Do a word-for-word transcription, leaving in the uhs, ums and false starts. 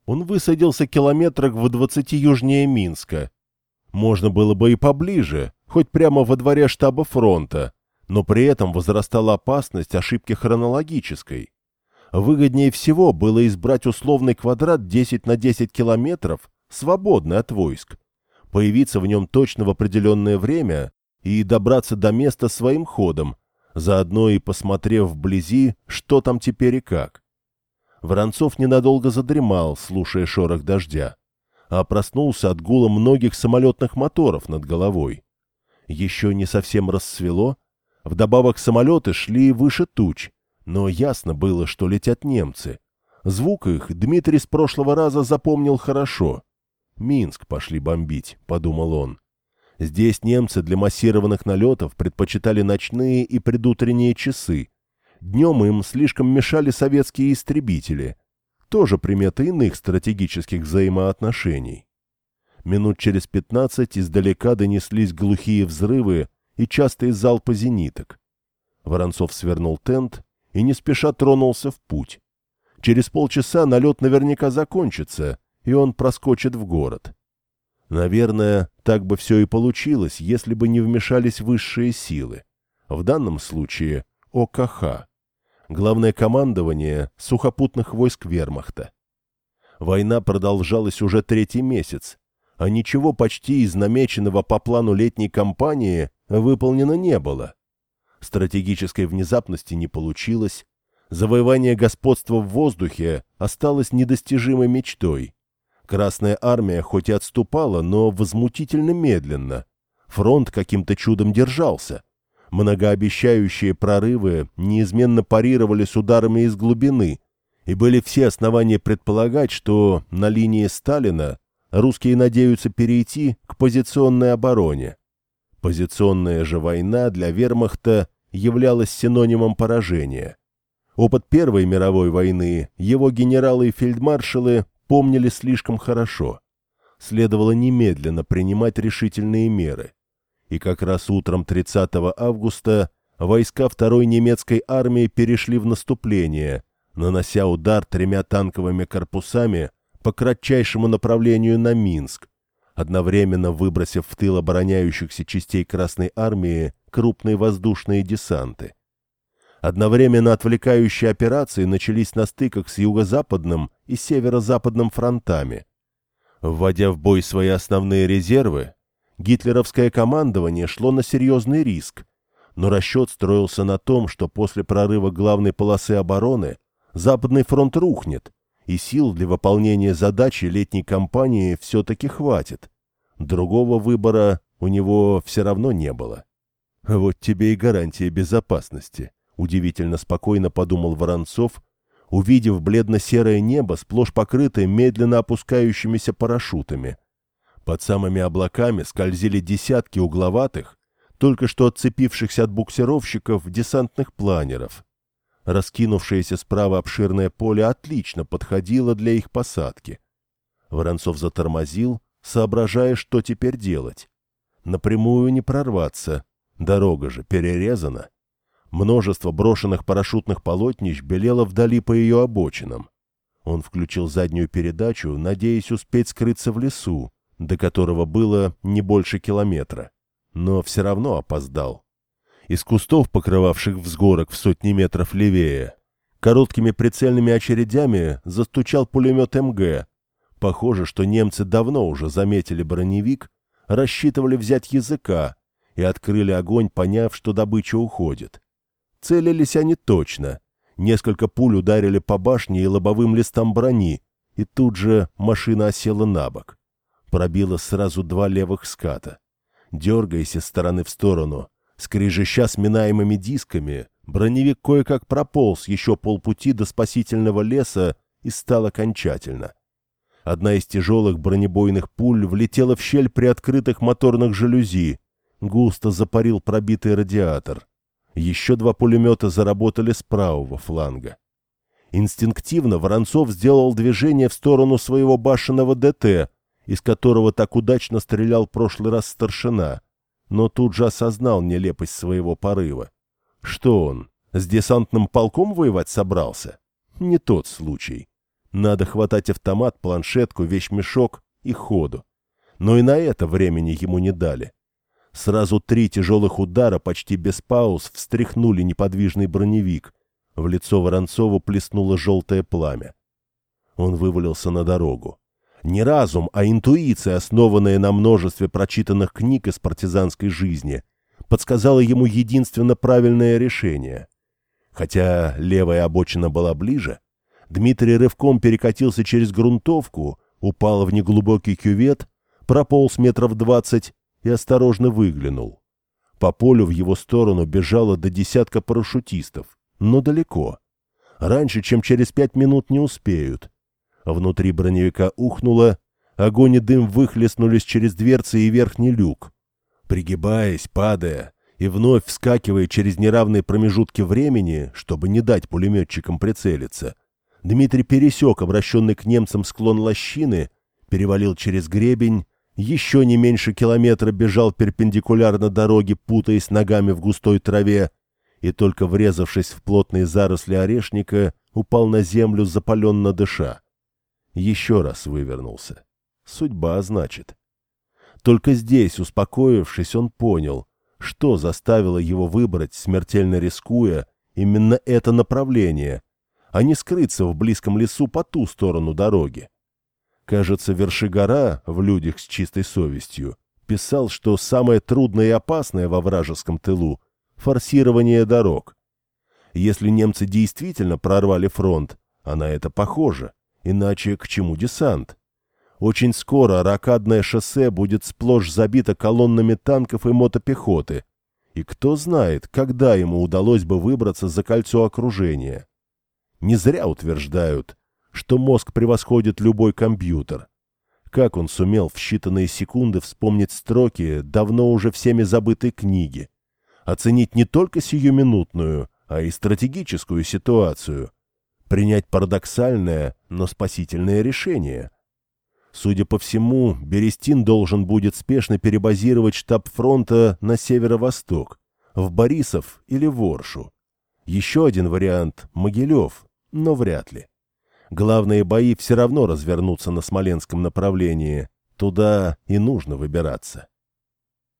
Он высадился километрах в двадцати южнее Минска. Можно было бы и поближе, хоть прямо во дворе штаба фронта, но при этом возрастала опасность ошибки хронологической. Выгоднее всего было избрать условный квадрат десять на десять километров, свободный от войск, появиться в нем точно в определенное время и добраться до места своим ходом, заодно и посмотрев вблизи, что там теперь и как. Воронцов ненадолго задремал, слушая шорох дождя, а проснулся от гула многих самолетных моторов над головой. Еще не совсем рассвело, вдобавок самолеты шли выше туч, но ясно было, что летят немцы. Звук их Дмитрий с прошлого раза запомнил хорошо. «Минск пошли бомбить», — подумал он. Здесь немцы для массированных налетов предпочитали ночные и предутренние часы. Днем им слишком мешали советские истребители. Тоже примета иных стратегических взаимоотношений. Минут через пятнадцать издалека донеслись глухие взрывы и частые залпы зениток. Воронцов свернул тент и не спеша тронулся в путь. Через полчаса налет наверняка закончится, и он проскочит в город. Наверное, так бы все и получилось, если бы не вмешались высшие силы. В данном случае О К Х. Главное командование сухопутных войск вермахта. Война продолжалась уже третий месяц, а ничего почти из намеченного по плану летней кампании выполнено не было. Стратегической внезапности не получилось, завоевание господства в воздухе осталось недостижимой мечтой. Красная армия хоть и отступала, но возмутительно медленно. Фронт каким-то чудом держался. Многообещающие прорывы неизменно парировались ударами из глубины, и были все основания предполагать, что на линии Сталина русские надеются перейти к позиционной обороне. Позиционная же война для вермахта являлась синонимом поражения. Опыт Первой мировой войны его генералы и фельдмаршалы помнили слишком хорошо. Следовало немедленно принимать решительные меры. И как раз утром тридцатого августа войска второй немецкой армии перешли в наступление, нанося удар тремя танковыми корпусами по кратчайшему направлению на Минск, одновременно выбросив в тыл обороняющихся частей Красной армии крупные воздушные десанты. Одновременно отвлекающие операции начались на стыках с юго-западным и северо-западным фронтами. Вводя в бой свои основные резервы, гитлеровское командование шло на серьезный риск, но расчет строился на том, что после прорыва главной полосы обороны Западный фронт рухнет, и сил для выполнения задачи летней кампании все-таки хватит. Другого выбора у него все равно не было. «Вот тебе и гарантия безопасности», — удивительно спокойно подумал Воронцов, увидев бледно-серое небо, сплошь покрытое медленно опускающимися парашютами. Под самыми облаками скользили десятки угловатых, только что отцепившихся от буксировщиков десантных планеров. Раскинувшееся справа обширное поле отлично подходило для их посадки. Воронцов затормозил, соображая, что теперь делать. Напрямую не прорваться, дорога же перерезана. Множество брошенных парашютных полотнищ белело вдали по ее обочинам. Он включил заднюю передачу, надеясь успеть скрыться в лесу, до которого было не больше километра, но все равно опоздал. Из кустов, покрывавших взгорок в сотни метров левее, короткими прицельными очередями застучал пулемет М Г. Похоже, что немцы давно уже заметили броневик, рассчитывали взять языка и открыли огонь, поняв, что добыча уходит. Целились они точно. Несколько пуль ударили по башне и лобовым листам брони, и тут же машина осела на бок. Пробило сразу два левых ската. Дергаясь из стороны в сторону, скрежеща сминаемыми дисками, броневик кое-как прополз еще полпути до спасительного леса и стал окончательно. Одна из тяжелых бронебойных пуль влетела в щель приоткрытых моторных жалюзи, густо запарил пробитый радиатор. Еще два пулемета заработали с правого фланга. Инстинктивно Воронцов сделал движение в сторону своего башенного Д Т, из которого так удачно стрелял в прошлый раз старшина, но тут же осознал нелепость своего порыва. Что он, с десантным полком воевать собрался? Не тот случай. Надо хватать автомат, планшетку, вещмешок и ходу. Но и на это времени ему не дали. Сразу три тяжелых удара почти без пауз встряхнули неподвижный броневик. В лицо Воронцову плеснуло желтое пламя. Он вывалился на дорогу. Не разум, а интуиция, основанная на множестве прочитанных книг из партизанской жизни, подсказала ему единственно правильное решение. Хотя левая обочина была ближе, Дмитрий рывком перекатился через грунтовку, упал в неглубокий кювет, прополз метров двадцать и осторожно выглянул. По полю в его сторону бежало до десятка парашютистов, но далеко. Раньше, чем через пять минут, не успеют. Внутри броневика ухнуло, огонь и дым выхлестнулись через дверцы и верхний люк. Пригибаясь, падая и вновь вскакивая через неравные промежутки времени, чтобы не дать пулеметчикам прицелиться, Дмитрий пересек обращенный к немцам склон лощины, перевалил через гребень, еще не меньше километра бежал перпендикулярно дороге, путаясь ногами в густой траве, и только врезавшись в плотные заросли орешника, упал на землю, запаленно дыша. Еще раз вывернулся. Судьба, значит. Только здесь, успокоившись, он понял, что заставило его выбрать, смертельно рискуя, именно это направление, а не скрыться в близком лесу по ту сторону дороги. Кажется, Вершигора в «Людях с чистой совестью» писал, что самое трудное и опасное во вражеском тылу — форсирование дорог. Если немцы действительно прорвали фронт, а на это похоже, иначе к чему десант? Очень скоро рокадное шоссе будет сплошь забито колоннами танков и мотопехоты, и кто знает, когда ему удалось бы выбраться за кольцо окружения. Не зря утверждают, что мозг превосходит любой компьютер. Как он сумел в считанные секунды вспомнить строки давно уже всеми забытой книги, оценить не только сиюминутную, а и стратегическую ситуацию, принять парадоксальное, но спасительное решение. Судя по всему, Берестин должен будет спешно перебазировать штаб фронта на северо-восток, в Борисов или Воршу. Еще один вариант — Могилев, но вряд ли. Главные бои все равно развернутся на Смоленском направлении, туда и нужно выбираться.